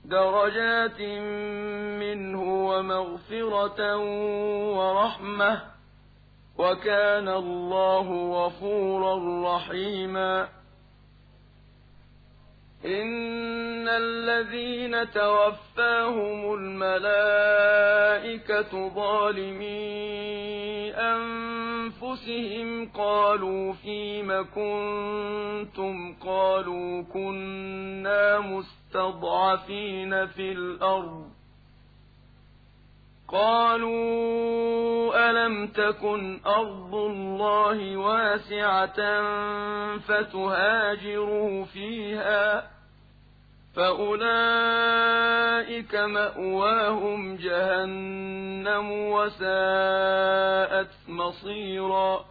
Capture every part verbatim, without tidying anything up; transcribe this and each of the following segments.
درجات منه ومغفرة ورحمة وكان الله غفورا رحيما إن الذين توفاهم الملائكة ظالمي أنفسهم قالوا فيم كنتم قالوا كنا مستضعفين في الأرض قالوا ألم تكن أرض الله واسعة فتهاجروا فيها فأولئك مأواهم جهنم وساءت مصيرا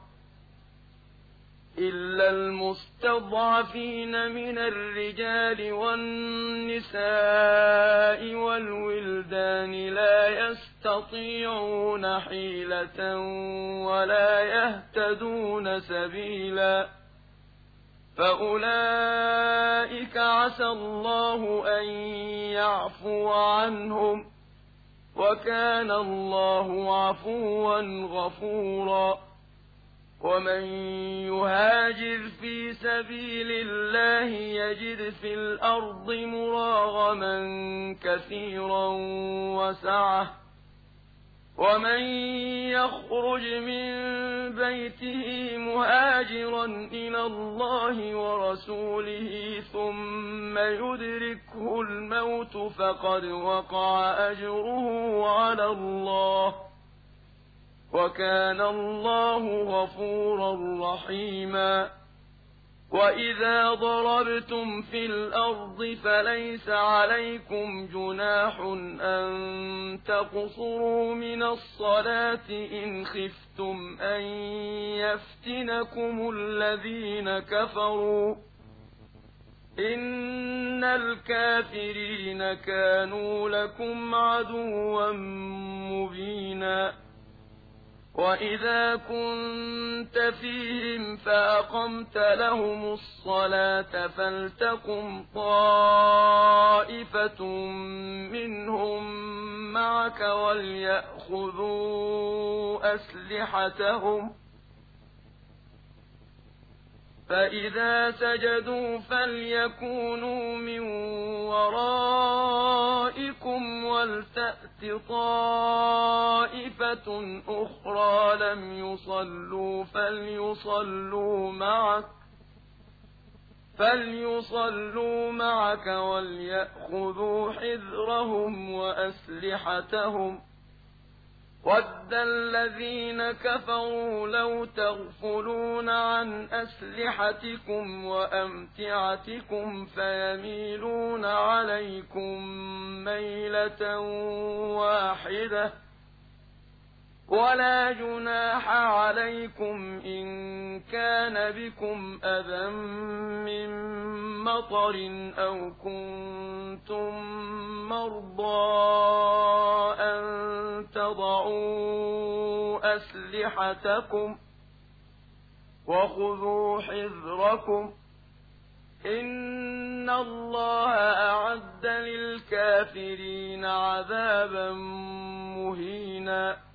إلا المستضعفين من الرجال والنساء والولدان لا يستطيعون حيلة ولا يهتدون سبيلا فأولئك عسى الله أن يعفو عنهم وكان الله عفوا غفورا ومن يهاجر في سبيل الله يجد في الأرض مراغما كثيرا وسعة ومن يخرج من بيته مهاجرا إلى الله ورسوله ثم يدركه الموت فقد وقع أجره على الله وكان الله غفورا رحيما وإذا ضربتم في الأرض فليس عليكم جناح أن تقصروا من الصلاة إن خفتم أن يفتنكم الذين كفروا إن الكافرين كانوا لكم عدوا مبينا وإذا كنت فيهم فأقمت لهم الصلاة فلتقم طائفة منهم معك وليأخذوا أسلحتهم فإذا سجدوا فليكونوا من ورائكم ولتأت طائفة أخرى لم يصلوا فليصلوا معك فليصلوا معك وليأخذوا حذرهم وأسلحتهم وَدَّ الَّذِينَ كَفَرُوا لَوْ تَغْفُلُونَ عَنْ أَسْلِحَتِكُمْ وَأَمْتِعَتِكُمْ فَيَمِيلُونَ عَلَيْكُمْ مَيْلَةً وَاحِدَةً وَلَا جُنَاحَ عَلَيْكُمْ إِن كَانَ بِكُمْ أَذًى مِّن مَّطَرٍ أَوْ كُنتُم مَّرْضَىٰ أَن تَضَعُوا أَسْلِحَتَكُمْ وَخُذُوا حِذْرَكُمْ إِنَّ اللَّهَ أَعَدَّ لِلْكَافِرِينَ عَذَابًا مُّهِينًا